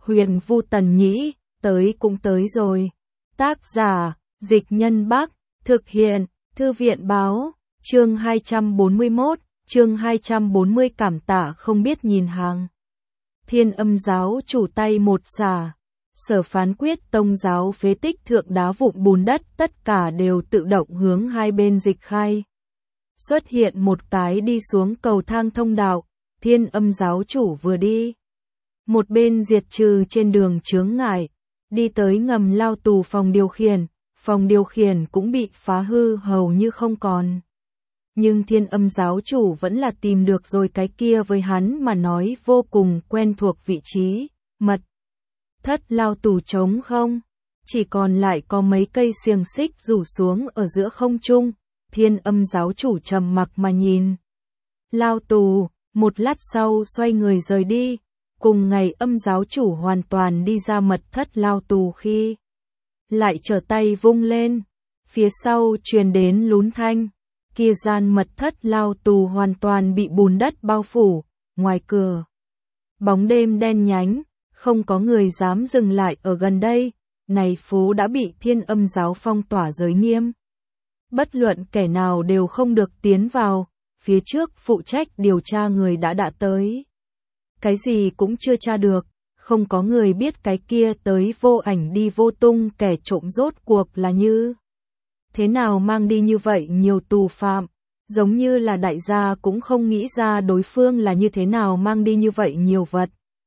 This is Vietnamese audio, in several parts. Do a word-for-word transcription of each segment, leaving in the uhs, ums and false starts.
Huyền Vu Tần Nhĩ, tới cũng tới rồi. Tác giả, Dịch Nhân Bắc, thực hiện, Thư viện Báo, chương hai trăm bốn mươi mốt, chương hai trăm bốn mươi cảm tạ không biết nhìn hàng. Thiên Âm giáo chủ tay một xả, Sở Phán Quyết tông giáo phế tích thượng đá vụn bùn đất tất cả đều tự động hướng hai bên dịch khai. Xuất hiện một cái đi xuống cầu thang thông đạo, Thiên Âm giáo chủ vừa đi. Một bên diệt trừ trên đường chướng ngại, đi tới ngầm lao tù phòng điều khiển, phòng điều khiển cũng bị phá hư hầu như không còn. Nhưng Thiên Âm giáo chủ vẫn là tìm được rồi cái kia với hắn mà nói vô cùng quen thuộc vị trí, mật thất lao tù trống không, chỉ còn lại có mấy cây xiềng xích rủ xuống ở giữa không trung. Thiên Âm giáo chủ trầm mặc mà nhìn lao tù, một lát sau xoay người rời đi. Cùng ngày Âm giáo chủ hoàn toàn đi ra mật thất lao tù khi lại trở tay vung lên, phía sau truyền đến lún thanh, kia gian mật thất lao tù hoàn toàn bị bùn đất bao phủ, ngoài cửa bóng đêm đen nhánh, không có người dám dừng lại ở gần đây, này phố đã bị Thiên Âm giáo phong tỏa giới nghiêm. Bất luận kẻ nào đều không được tiến vào, phía trước phụ trách điều tra người đã đã tới. Cái gì cũng chưa tra được, không có người biết cái kia tới vô ảnh đi vô tung kẻ trộm rốt cuộc là như thế nào mang đi như vậy nhiều tù phạm, giống như là đại gia cũng không nghĩ ra đối phương là như thế nào mang đi như vậy nhiều vật.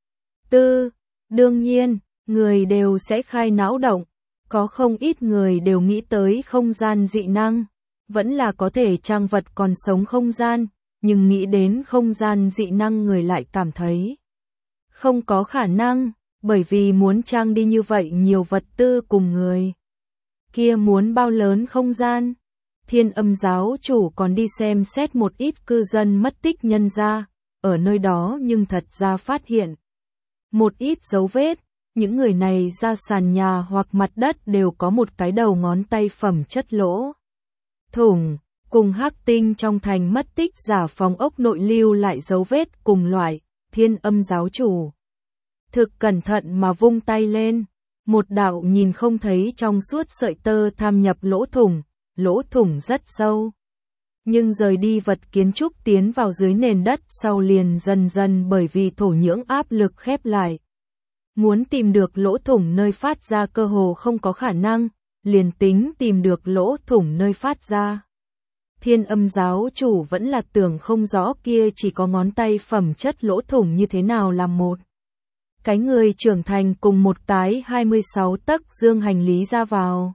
Tư, đương nhiên, người đều sẽ khai não động, có không ít người đều nghĩ tới không gian dị năng, vẫn là có thể trang vật còn sống không gian, nhưng nghĩ đến không gian dị năng người lại cảm thấy không có khả năng, bởi vì muốn trang đi như vậy nhiều vật tư cùng người. Kia muốn bao lớn không gian? Thiên Âm giáo chủ còn đi xem xét một ít cư dân mất tích nhân ra, ở nơi đó nhưng thật ra phát hiện một ít dấu vết, những người này ra sàn nhà hoặc mặt đất đều có một cái đầu ngón tay phẩm chất lỗ thủng, cùng hắc tinh trong thành mất tích giả phòng ốc nội lưu lại dấu vết cùng loại. Thiên Âm giáo chủ thực cẩn thận mà vung tay lên, một đạo nhìn không thấy trong suốt sợi tơ tham nhập lỗ thủng, lỗ thủng rất sâu. Nhưng rời đi vật kiến trúc tiến vào dưới nền đất sau liền dần dần bởi vì thổ nhưỡng áp lực khép lại. Muốn tìm được lỗ thủng nơi phát ra cơ hồ không có khả năng, liền tính tìm được lỗ thủng nơi phát ra. Thiên Âm giáo chủ vẫn là tưởng không rõ kia chỉ có ngón tay phẩm chất lỗ thủng như thế nào làm một cái người trưởng thành cùng một cái hai mươi sáu tấc dương hành lý ra vào.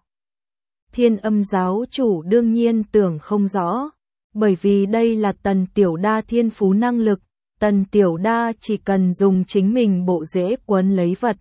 Thiên Âm giáo chủ đương nhiên tưởng không rõ, bởi vì đây là Tần Tiểu Đa thiên phú năng lực, Tần Tiểu Đa chỉ cần dùng chính mình bộ rễ quấn lấy vật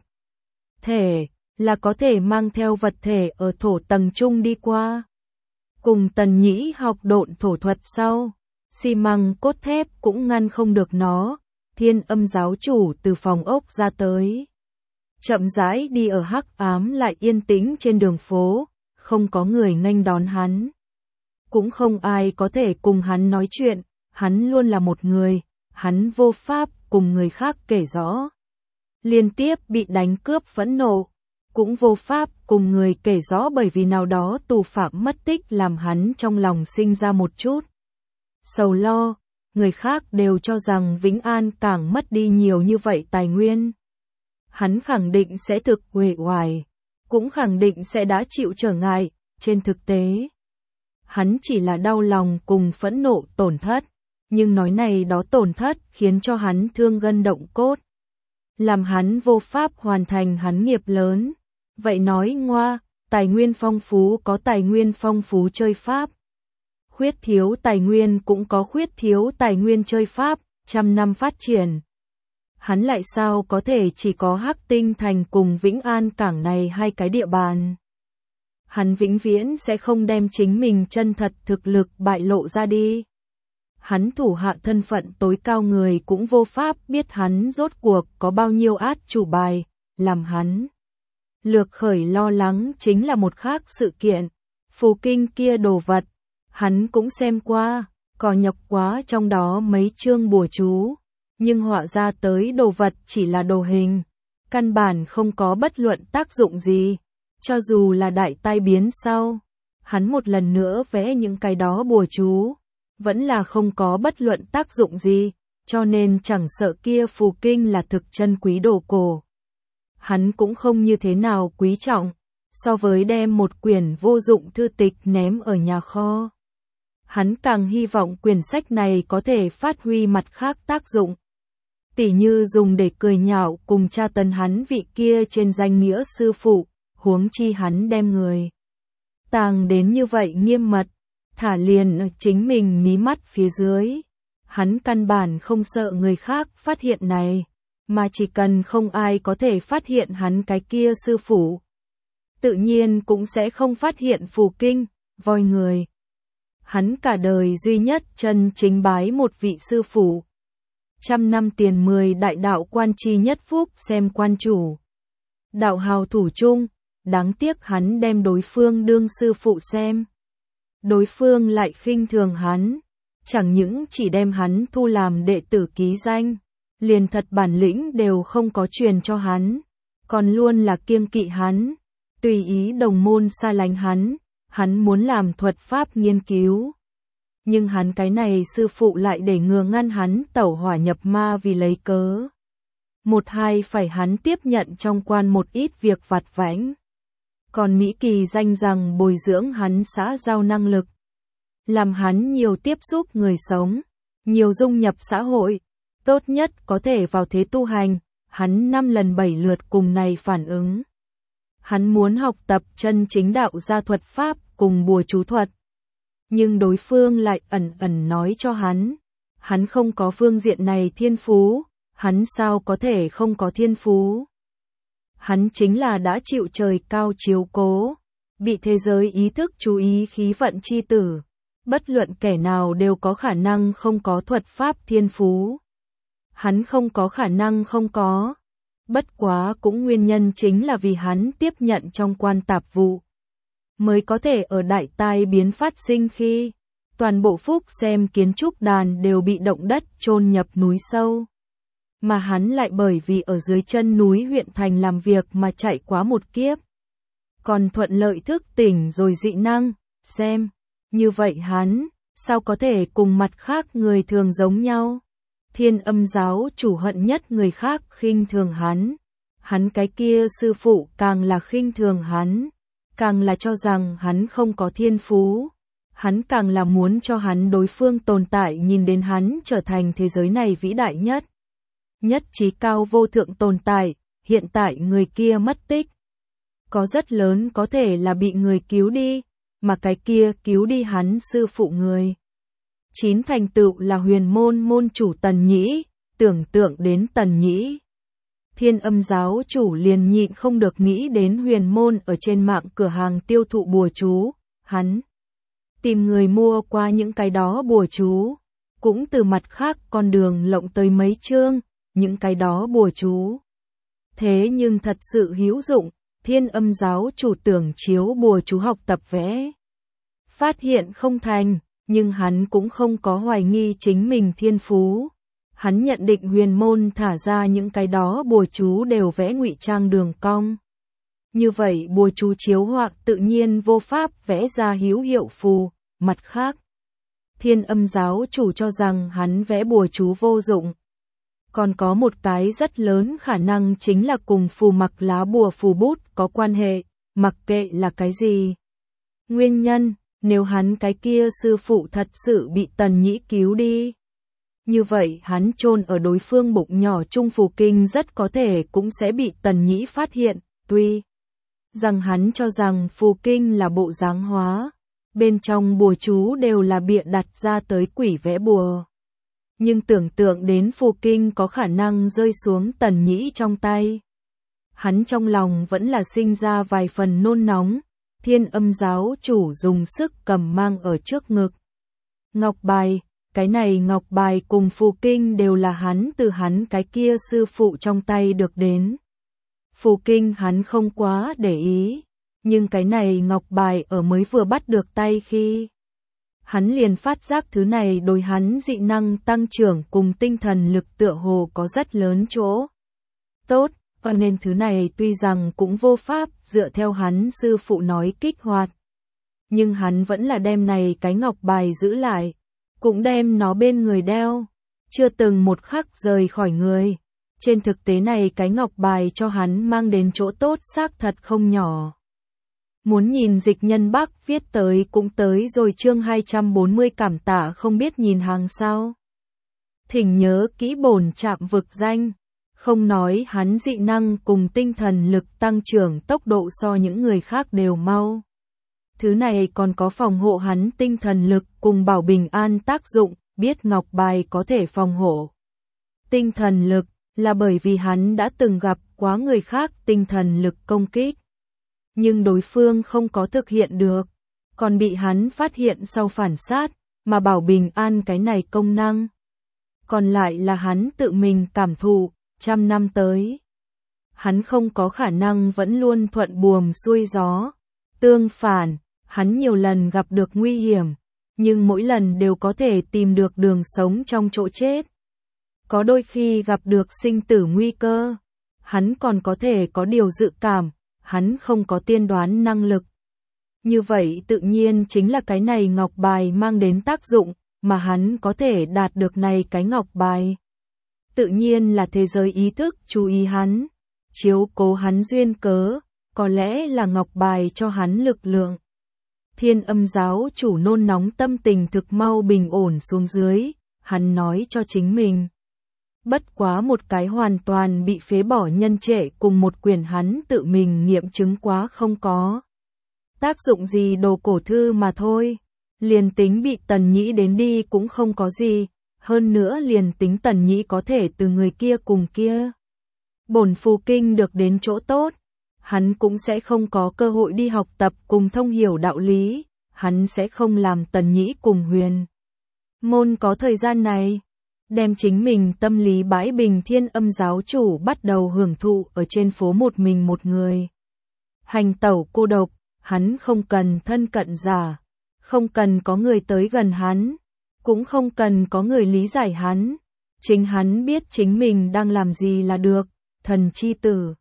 thể, là có thể mang theo vật thể ở thổ tầng trung đi qua. Cùng Tần Nhĩ học độn thổ thuật sau, xi măng cốt thép cũng ngăn không được nó. Thiên Âm giáo chủ từ phòng ốc ra tới, chậm rãi đi ở hắc ám lại yên tĩnh trên đường phố, không có người nghênh đón hắn, cũng không ai có thể cùng hắn nói chuyện, hắn luôn là một người, hắn vô pháp cùng người khác kể rõ. Liên tiếp bị đánh cướp phẫn nộ, cũng vô pháp cùng người kể rõ bởi vì nào đó tù phạm mất tích làm hắn trong lòng sinh ra một chút sầu lo. Người khác đều cho rằng Vĩnh An càng mất đi nhiều như vậy tài nguyên. Hắn khẳng định sẽ thực uể oải, cũng khẳng định sẽ đã chịu trở ngại, trên thực tế. Hắn chỉ là đau lòng cùng phẫn nộ tổn thất, nhưng nói này đó tổn thất khiến cho hắn thương gân động cốt. Làm hắn vô pháp hoàn thành hắn nghiệp lớn. Vậy nói ngoa, tài nguyên phong phú có tài nguyên phong phú chơi pháp. Khuyết thiếu tài nguyên cũng có khuyết thiếu tài nguyên chơi pháp, trăm năm phát triển. Hắn lại sao có thể chỉ có Hắc Tinh Thành cùng Vĩnh An Cảng này hai cái địa bàn. Hắn vĩnh viễn sẽ không đem chính mình chân thật thực lực bại lộ ra đi. Hắn thủ hạ thân phận tối cao người cũng vô pháp biết hắn rốt cuộc có bao nhiêu át chủ bài, làm hắn lược khởi lo lắng chính là một khác sự kiện. Phù kinh kia đồ vật, hắn cũng xem qua, cò nhọc quá trong đó mấy chương bùa chú, nhưng họa ra tới đồ vật chỉ là đồ hình, căn bản không có bất luận tác dụng gì. Cho dù là đại tai biến sau, hắn một lần nữa vẽ những cái đó bùa chú, vẫn là không có bất luận tác dụng gì, cho nên chẳng sợ kia phù kinh là thực chân quý đồ cổ. Hắn cũng không như thế nào quý trọng, so với đem một quyển vô dụng thư tịch ném ở nhà kho. Hắn càng hy vọng quyển sách này có thể phát huy mặt khác tác dụng. Tỉ như dùng để cười nhạo cùng tra tấn hắn vị kia trên danh nghĩa sư phụ, huống chi hắn đem người tàng đến như vậy nghiêm mật, thả liền chính mình mí mắt phía dưới. Hắn căn bản không sợ người khác phát hiện này, mà chỉ cần không ai có thể phát hiện hắn cái kia sư phụ, tự nhiên cũng sẽ không phát hiện phù kinh, voi người. Hắn cả đời duy nhất chân chính bái một vị sư phụ. Trăm năm tiền mười đại đạo quan chi nhất phúc xem quan chủ. Đạo hào thủ chung, đáng tiếc hắn đem đối phương đương sư phụ xem. Đối phương lại khinh thường hắn, chẳng những chỉ đem hắn thu làm đệ tử ký danh, liền thật bản lĩnh đều không có truyền cho hắn, còn luôn là kiêng kỵ hắn, tùy ý đồng môn xa lánh hắn, hắn muốn làm thuật pháp nghiên cứu. Nhưng hắn cái này sư phụ lại để ngừa ngăn hắn tẩu hỏa nhập ma vì lấy cớ. Một hai phải hắn tiếp nhận trong quan một ít việc vặt vãnh. Còn Mỹ Kỳ danh rằng bồi dưỡng hắn xã giao năng lực. Làm hắn nhiều tiếp xúc người sống, nhiều dung nhập xã hội, tốt nhất có thể vào thế tu hành, hắn năm lần bảy lượt cùng này phản ứng. Hắn muốn học tập chân chính đạo gia thuật pháp cùng bùa chú thuật. Nhưng đối phương lại ẩn ẩn nói cho hắn, hắn không có phương diện này thiên phú, hắn sao có thể không có thiên phú. Hắn chính là đã chịu trời cao chiếu cố, bị thế giới ý thức chú ý khí vận chi tử. Bất luận kẻ nào đều có khả năng không có thuật pháp thiên phú. Hắn không có khả năng không có. Bất quá cũng nguyên nhân chính là vì hắn tiếp nhận trong quan tạp vụ. Mới có thể ở đại tai biến phát sinh khi, toàn bộ phúc xem kiến trúc đàn đều bị động đất chôn nhập núi sâu. Mà hắn lại bởi vì ở dưới chân núi huyện thành làm việc mà chạy quá một kiếp. Còn thuận lợi thức tỉnh rồi dị năng, xem. Như vậy hắn, sao có thể cùng mặt khác người thường giống nhau? Thiên Âm giáo chủ hận nhất người khác khinh thường hắn. Hắn cái kia sư phụ càng là khinh thường hắn, càng là cho rằng hắn không có thiên phú. Hắn càng là muốn cho hắn đối phương tồn tại nhìn đến hắn trở thành thế giới này vĩ đại nhất. Nhất trí cao vô thượng tồn tại, hiện tại người kia mất tích. Có rất lớn có thể là bị người cứu đi. Mà cái kia cứu đi hắn sư phụ người. Chín thành tựu là huyền môn môn chủ Tần Nhĩ, tưởng tượng đến Tần Nhĩ. Thiên Âm giáo chủ liền nhịn không được nghĩ đến huyền môn ở trên mạng cửa hàng tiêu thụ bùa chú, hắn tìm người mua qua những cái đó bùa chú, cũng từ mặt khác con đường lộng tới mấy chương, những cái đó bùa chú. Thế nhưng thật sự hữu dụng. Thiên Âm giáo chủ tưởng chiếu bùa chú học tập vẽ. Phát hiện không thành, nhưng hắn cũng không có hoài nghi chính mình thiên phú. Hắn nhận định huyền môn thả ra những cái đó bùa chú đều vẽ ngụy trang đường cong. Như vậy bùa chú chiếu họa tự nhiên vô pháp vẽ ra hữu hiệu phù. Mặt khác, Thiên Âm giáo chủ cho rằng hắn vẽ bùa chú vô dụng. Còn có một cái rất lớn khả năng chính là cùng phù mặc lá bùa phù bút có quan hệ, mặc kệ là cái gì. Nguyên nhân, nếu hắn cái kia sư phụ thật sự bị Tần Nhĩ cứu đi. Như vậy hắn chôn ở đối phương bụng nhỏ trung phù kinh rất có thể cũng sẽ bị Tần Nhĩ phát hiện, tuy rằng hắn cho rằng phù kinh là bộ dáng hóa, bên trong bùa chú đều là bịa đặt ra tới quỷ vẽ bùa. Nhưng tưởng tượng đến phù kinh có khả năng rơi xuống Tần Nhĩ trong tay. Hắn trong lòng vẫn là sinh ra vài phần nôn nóng. Thiên Âm giáo chủ dùng sức cầm mang ở trước ngực. Ngọc bài, cái này ngọc bài cùng phù kinh đều là hắn từ hắn cái kia sư phụ trong tay được đến. Phù kinh hắn không quá để ý, nhưng cái này ngọc bài ở mới vừa bắt được tay khi. Hắn liền phát giác thứ này đối hắn dị năng tăng trưởng cùng tinh thần lực tựa hồ có rất lớn chỗ tốt, Cho nên thứ này tuy rằng cũng vô pháp dựa theo hắn sư phụ nói kích hoạt. Nhưng hắn vẫn là đem này cái ngọc bài giữ lại, cũng đem nó bên người đeo, chưa từng một khắc rời khỏi người. Trên thực tế này cái ngọc bài cho hắn mang đến chỗ tốt xác thật không nhỏ. Muốn nhìn Dịch Nhân Bắc viết tới cũng tới rồi chương hai trăm bốn mươi cảm tạ không biết nhìn hàng sao. Thỉnh nhớ kỹ bổn trạm vực danh, không nói hắn dị năng cùng tinh thần lực tăng trưởng tốc độ so những người khác đều mau. Thứ này còn có phòng hộ hắn tinh thần lực cùng bảo bình an tác dụng, biết ngọc bài có thể phòng hộ tinh thần lực là bởi vì hắn đã từng gặp quá người khác tinh thần lực công kích. Nhưng đối phương không có thực hiện được, còn bị hắn phát hiện sau phản sát, mà bảo bình an cái này công năng. Còn lại là hắn tự mình cảm thụ, trăm năm tới. Hắn không có khả năng vẫn luôn thuận buồm xuôi gió. Tương phản, hắn nhiều lần gặp được nguy hiểm, nhưng mỗi lần đều có thể tìm được đường sống trong chỗ chết. Có đôi khi gặp được sinh tử nguy cơ, hắn còn có thể có điều dự cảm, hắn không có tiên đoán năng lực. Như vậy tự nhiên chính là cái này ngọc bài mang đến tác dụng, mà hắn có thể đạt được này cái ngọc bài. Tự nhiên là thế giới ý thức chú ý hắn, chiếu cố hắn duyên cớ, có lẽ là ngọc bài cho hắn lực lượng. Thiên Âm giáo chủ nôn nóng tâm tình thực mau bình ổn xuống dưới, hắn nói cho chính mình. Bất quá một cái hoàn toàn bị phế bỏ nhân trệ cùng một quyển hắn tự mình nghiệm chứng quá không có tác dụng gì đồ cổ thư mà thôi. Liền tính bị Tần Nhĩ đến đi cũng không có gì, hơn nữa liền tính Tần Nhĩ có thể từ người kia cùng kia bổn phù kinh được đến chỗ tốt, hắn cũng sẽ không có cơ hội đi học tập cùng thông hiểu đạo lý, hắn sẽ không làm Tần Nhĩ cùng Huyền Môn có thời gian này. Đem chính mình tâm lý bãi bình. Thiên Âm giáo chủ bắt đầu hưởng thụ ở trên phố một mình một người. Hành tẩu cô độc, hắn không cần thân cận giả, không cần có người tới gần hắn, cũng không cần có người lý giải hắn. Chính hắn biết chính mình đang làm gì là được, thần chi tử.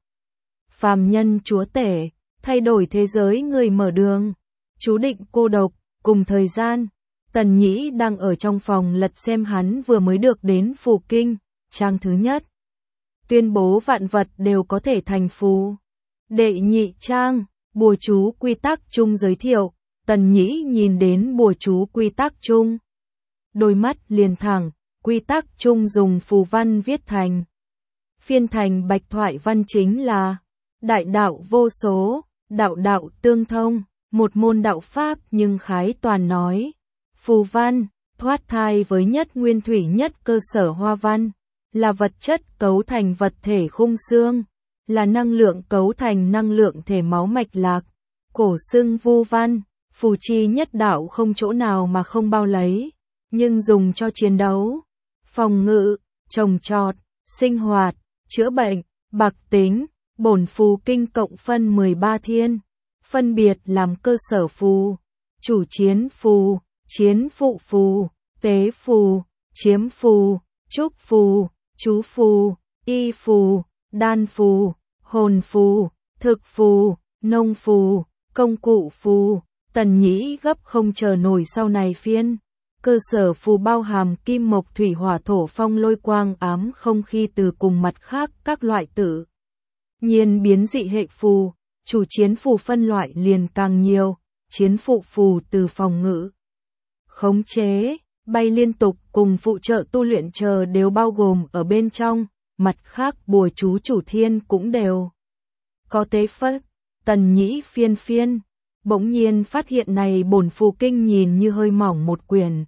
Phàm nhân chúa tể, thay đổi thế giới người mở đường, chú định cô độc, cùng thời gian. Tần Nhĩ đang ở trong phòng lật xem hắn vừa mới được đến phù kinh, trang thứ nhất. Tuyên bố vạn vật đều có thể thành phù. Đệ nhị trang, bùa chú quy tắc chung giới thiệu, Tần Nhĩ nhìn đến bùa chú quy tắc chung. Đôi mắt liền thẳng, quy tắc chung dùng phù văn viết thành. Phiên thành bạch thoại văn chính là đại đạo vô số, đạo đạo tương thông, một môn đạo pháp nhưng khái toàn nói. Phù văn, thoát thai với nhất nguyên thủy nhất cơ sở hoa văn, là vật chất cấu thành vật thể khung xương, là năng lượng cấu thành năng lượng thể máu mạch lạc, cổ xưng vu văn, phù chi nhất đạo không chỗ nào mà không bao lấy, nhưng dùng cho chiến đấu, phòng ngự, trồng trọt, sinh hoạt, chữa bệnh, bạc tính, bổn phù kinh cộng phân mười ba thiên, phân biệt làm cơ sở phù, chủ chiến phù, chiến phụ phù, tế phù, chiếm phù, trúc phù, chú phù, y phù, đan phù, hồn phù, thực phù, nông phù, công cụ phù. Tần Nhĩ gấp không chờ nổi sau này phiên. Cơ sở phù bao hàm kim mộc thủy hỏa thổ phong lôi quang ám không khi từ cùng mặt khác các loại tự nhiên biến dị hệ phù, chủ chiến phù phân loại liền càng nhiều, chiến phụ phù từ phòng ngự, khống chế, bay liên tục cùng phụ trợ tu luyện chờ đều bao gồm ở bên trong, mặt khác bùa chú chủ thiên cũng đều có tế phất. Tần Nhĩ phiên phiên, bỗng nhiên phát hiện này bổn phù kinh nhìn như hơi mỏng một quyển.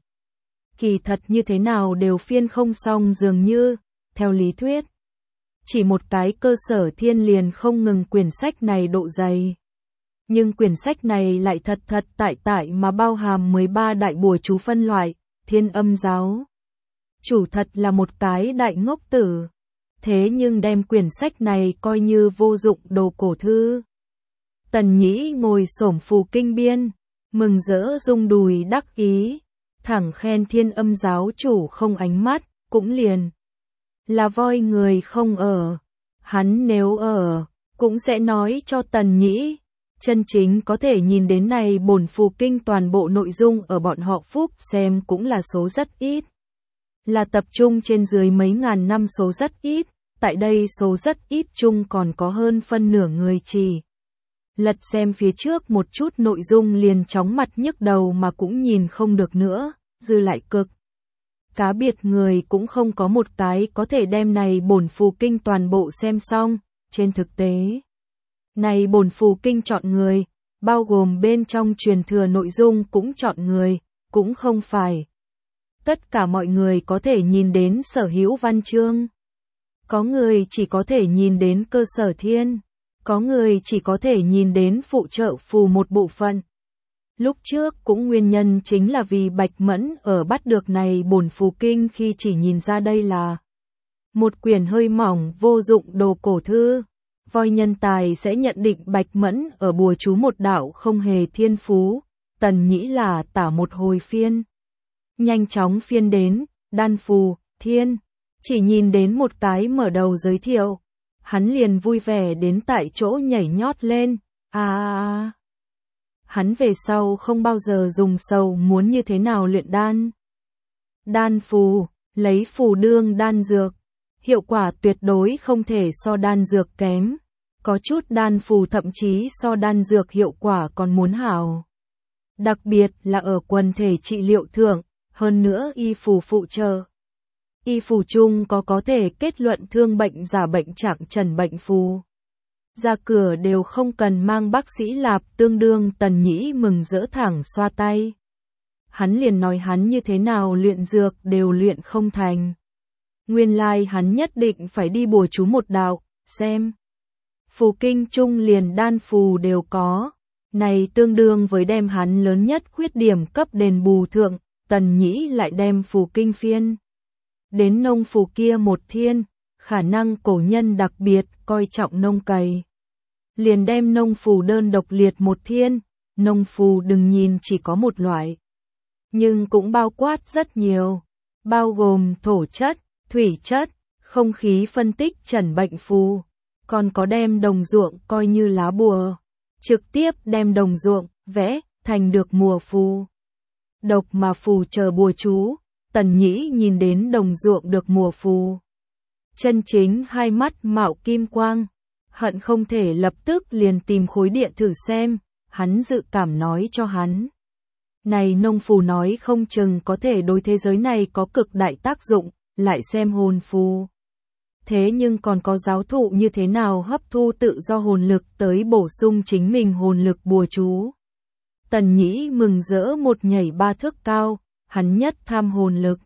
Kỳ thật như thế nào đều phiên không xong dường như, theo lý thuyết. Chỉ một cái cơ sở thiên liền không ngừng quyển sách này độ dày. Nhưng quyển sách này lại thật thật tại tại mà bao hàm mười ba đại bùa chú phân loại, Thiên Âm giáo chủ thật là một cái đại ngốc tử. Thế nhưng đem quyển sách này coi như vô dụng đồ cổ thư. Tần Nhĩ ngồi xổm phù kinh biên, mừng rỡ rung đùi đắc ý, thẳng khen Thiên Âm giáo chủ không ánh mắt, cũng liền là voi người không ở. Hắn nếu ở, cũng sẽ nói cho Tần Nhĩ. Chân chính có thể nhìn đến này bổn phù kinh toàn bộ nội dung ở bọn họ Phúc xem cũng là số rất ít. Là tập trung trên dưới mấy ngàn năm số rất ít, tại đây số rất ít chung còn có hơn phân nửa người chỉ. Lật xem phía trước một chút nội dung liền chóng mặt nhức đầu mà cũng nhìn không được nữa, dư lại cực. Cá biệt người cũng không có một cái có thể đem này bổn phù kinh toàn bộ xem xong, trên thực tế. Này bổn phù kinh chọn người, bao gồm bên trong truyền thừa nội dung cũng chọn người, cũng không phải. Tất cả mọi người có thể nhìn đến sở hữu văn chương. Có người chỉ có thể nhìn đến cơ sở thiên, có người chỉ có thể nhìn đến phụ trợ phù một bộ phận. Lúc trước cũng nguyên nhân chính là vì Bạch Mẫn ở bắt được này bổn phù kinh khi chỉ nhìn ra đây là một quyển hơi mỏng vô dụng đồ cổ thư. Voi nhân tài sẽ nhận định Bạch Mẫn ở bùa chú một đạo không hề thiên phú, Tần Nhĩ là tả một hồi phiên. Nhanh chóng phiên đến, đan phù, thiên, chỉ nhìn đến một cái mở đầu giới thiệu. Hắn liền vui vẻ đến tại chỗ nhảy nhót lên, à, à, à. Hắn về sau không bao giờ dùng sầu muốn như thế nào luyện đan. Đan phù, lấy phù đương đan dược, hiệu quả tuyệt đối không thể so đan dược kém, có chút đan phù thậm chí so đan dược hiệu quả còn muốn hảo. Đặc biệt là ở quần thể trị liệu thượng, hơn nữa y phù phụ trợ. Y phù chung có có thể kết luận thương bệnh giả bệnh trạng trần bệnh phù. Ra cửa đều không cần mang bác sĩ lạp, tương đương Tần Nhĩ mừng rỡ thẳng xoa tay. Hắn liền nói hắn như thế nào luyện dược đều luyện không thành. Nguyên lai like hắn nhất định phải đi bùa chú một đạo, xem. Phù kinh chung liền đan phù đều có. Này tương đương với đem hắn lớn nhất khuyết điểm cấp đền bù thượng, Tần Nhĩ lại đem phù kinh phiên. Đến nông phù kia một thiên, khả năng cổ nhân đặc biệt coi trọng nông cày. Liền đem nông phù đơn độc liệt một thiên, nông phù đừng nhìn chỉ có một loại. Nhưng cũng bao quát rất nhiều, bao gồm thổ chất, thủy chất, không khí phân tích trần bệnh phù, còn có đem đồng ruộng coi như lá bùa, trực tiếp đem đồng ruộng, vẽ, thành được mùa phù. Độc mà phù chờ bùa chú, Tần Nhĩ nhìn đến đồng ruộng được mùa phù. Chân chính hai mắt mạo kim quang, hận không thể lập tức liền tìm khối địa thử xem, hắn dự cảm nói cho hắn. Này nông phù nói không chừng có thể đối thế giới này có cực đại tác dụng, lại xem hồn phù. Thế nhưng còn có giáo thụ như thế nào hấp thu tự do hồn lực tới bổ sung chính mình hồn lực bùa chú. Tần Nhĩ mừng rỡ một nhảy ba thước cao, hắn nhất tham hồn lực.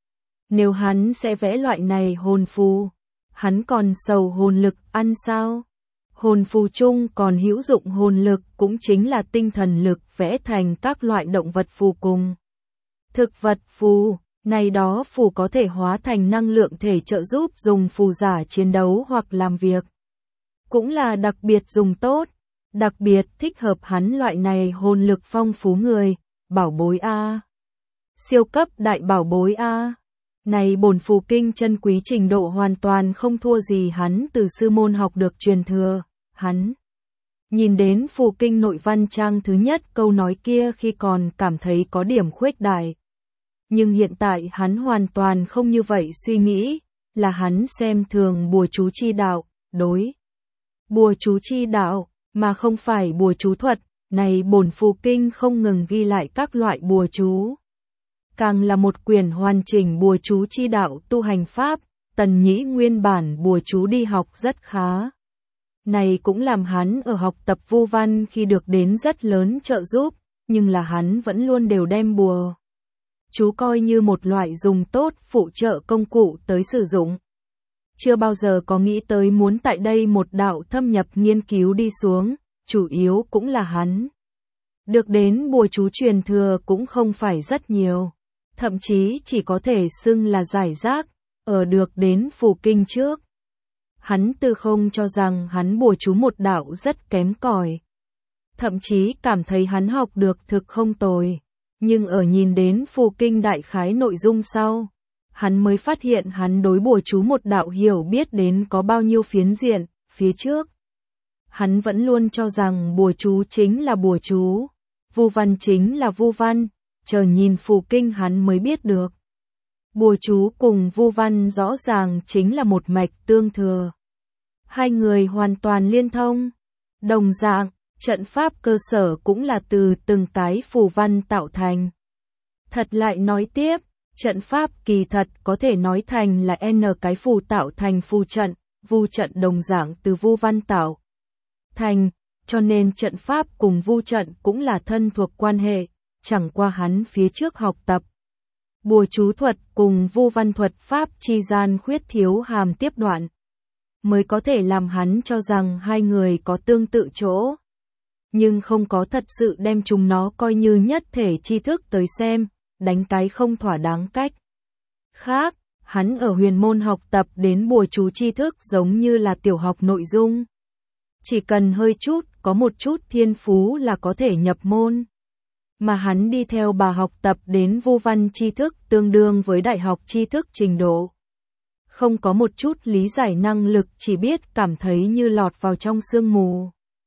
Nếu hắn sẽ vẽ loại này hồn phù, hắn còn sầu hồn lực ăn sao? Hồn phù chung còn hữu dụng hồn lực cũng chính là tinh thần lực vẽ thành các loại động vật phù cùng. Thực vật phù, này đó phù có thể hóa thành năng lượng thể trợ giúp dùng phù giả chiến đấu hoặc làm việc. Cũng là đặc biệt dùng tốt, đặc biệt thích hợp hắn loại này hồn lực phong phú người, bảo bối A. Siêu cấp đại bảo bối A. Này bổn phù kinh chân quý trình độ hoàn toàn không thua gì hắn từ sư môn học được truyền thừa, hắn. Nhìn đến phù kinh nội văn trang thứ nhất câu nói kia khi còn cảm thấy có điểm khuếch đại. Nhưng hiện tại hắn hoàn toàn không như vậy suy nghĩ, là hắn xem thường bùa chú chi đạo, đối. Bùa chú chi đạo, mà không phải bùa chú thuật, này bổn phù kinh không ngừng ghi lại các loại bùa chú. Càng là một quyển hoàn chỉnh bùa chú chi đạo tu hành pháp, Tần Nhĩ nguyên bản bùa chú đi học rất khá. Này cũng làm hắn ở học tập vu văn khi được đến rất lớn trợ giúp, nhưng là hắn vẫn luôn đều đem bùa chú coi như một loại dùng tốt phụ trợ công cụ tới sử dụng. Chưa bao giờ có nghĩ tới muốn tại đây một đạo thâm nhập nghiên cứu đi xuống, chủ yếu cũng là hắn. Được đến bùa chú truyền thừa cũng không phải rất nhiều, thậm chí chỉ có thể xưng là giải rác, ở được đến phù kinh trước. Hắn từ không cho rằng hắn bùa chú một đạo rất kém cỏi, thậm chí cảm thấy hắn học được thực không tồi, nhưng ở nhìn đến phù kinh đại khái nội dung sau, hắn mới phát hiện hắn đối bùa chú một đạo hiểu biết đến có bao nhiêu phiến diện, phía trước. Hắn vẫn luôn cho rằng bùa chú chính là bùa chú, vu văn chính là vu văn, chờ nhìn phù kinh hắn mới biết được. Bùa chú cùng vu văn rõ ràng chính là một mạch tương thừa. Hai người hoàn toàn liên thông. Đồng dạng, trận pháp cơ sở cũng là từ từng cái phù văn tạo thành. Thật lại nói tiếp, trận pháp kỳ thật có thể nói thành là n cái phù tạo thành phù trận, vu trận đồng dạng từ vu văn tạo thành, cho nên trận pháp cùng vu trận cũng là thân thuộc quan hệ, chẳng qua hắn phía trước học tập. Bùa chú thuật cùng vu văn thuật pháp chi gian khuyết thiếu hàm tiếp đoạn, mới có thể làm hắn cho rằng hai người có tương tự chỗ. Nhưng không có thật sự đem chúng nó coi như nhất thể tri thức tới xem, đánh cái không thỏa đáng cách. Khác, hắn ở huyền môn học tập đến bùa chú tri thức giống như là tiểu học nội dung. Chỉ cần hơi chút, có một chút thiên phú là có thể nhập môn. Mà hắn đi theo bà học tập đến vu văn tri thức tương đương với đại học tri thức trình độ. Không có một chút lý giải năng lực, chỉ biết cảm thấy như lọt vào trong sương mù.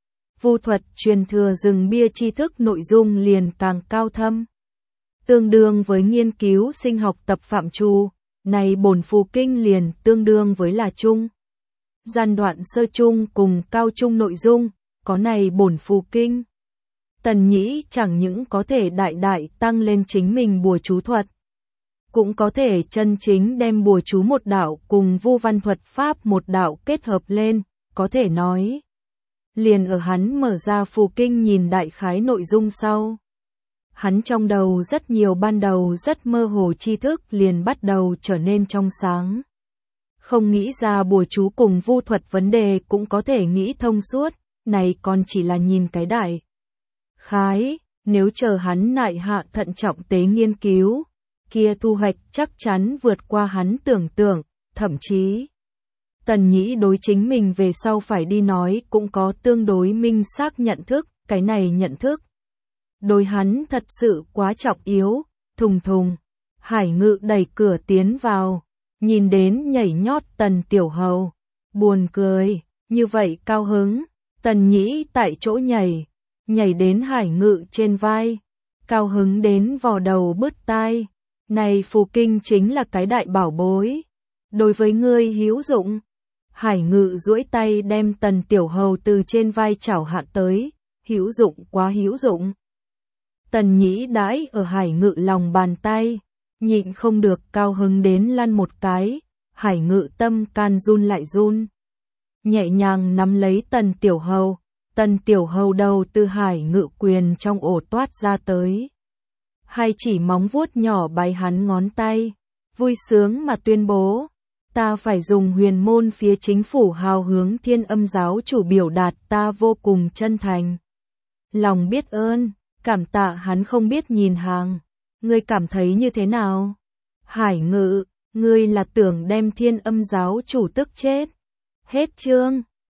Vu thuật truyền thừa rừng bia tri thức nội dung liền càng cao thâm. Tương đương với nghiên cứu sinh học tập phạm trù, này bổn phù kinh liền tương đương với là trung. Giai đoạn sơ trung cùng cao trung nội dung, có này bổn phù kinh. Tần Nhĩ chẳng những có thể đại đại tăng lên chính mình bùa chú thuật, cũng có thể chân chính đem bùa chú một đạo cùng vu văn thuật pháp một đạo kết hợp lên, có thể nói. Liền ở hắn mở ra phù kinh nhìn đại khái nội dung sau. Hắn trong đầu rất nhiều ban đầu rất mơ hồ tri thức liền bắt đầu trở nên trong sáng. Không nghĩ ra bùa chú cùng vu thuật vấn đề cũng có thể nghĩ thông suốt, này còn chỉ là nhìn cái đại khái, nếu chờ hắn nại hạ thận trọng tế nghiên cứu, kia thu hoạch chắc chắn vượt qua hắn tưởng tượng, thậm chí. Tần Nhĩ đối chính mình về sau phải đi nói cũng có tương đối minh xác nhận thức, cái này nhận thức. Đối hắn thật sự quá trọng yếu, thùng thùng. Hải Ngự đẩy cửa tiến vào, nhìn đến nhảy nhót Tần Tiểu Hầu, buồn cười, như vậy cao hứng. Tần Nhĩ tại chỗ nhảy, nhảy đến Hải Ngự trên vai, cao hứng đến vò đầu bứt tai. Này phù kinh chính là cái đại bảo bối, đối với ngươi hữu dụng. Hải Ngự duỗi tay đem Tần Tiểu Hầu từ trên vai chảo hạ tới, hữu dụng quá hữu dụng. Tần Nhĩ đãi ở Hải Ngự lòng bàn tay, nhịn không được cao hứng đến lăn một cái, Hải Ngự tâm can run lại run. Nhẹ nhàng nắm lấy Tần Tiểu Hầu, Tần Tiểu Hầu đầu từ Hải Ngự quyền trong ổ toát ra tới. Hai chỉ móng vuốt nhỏ bái hắn ngón tay, vui sướng mà tuyên bố. Ta phải dùng huyền môn phía chính phủ hào hướng Thiên Âm giáo chủ biểu đạt ta vô cùng chân thành. Lòng biết ơn, cảm tạ hắn không biết nhìn hàng. Ngươi cảm thấy như thế nào? Hải Ngự, ngươi là tưởng đem Thiên Âm giáo chủ tức chết. Hết chương.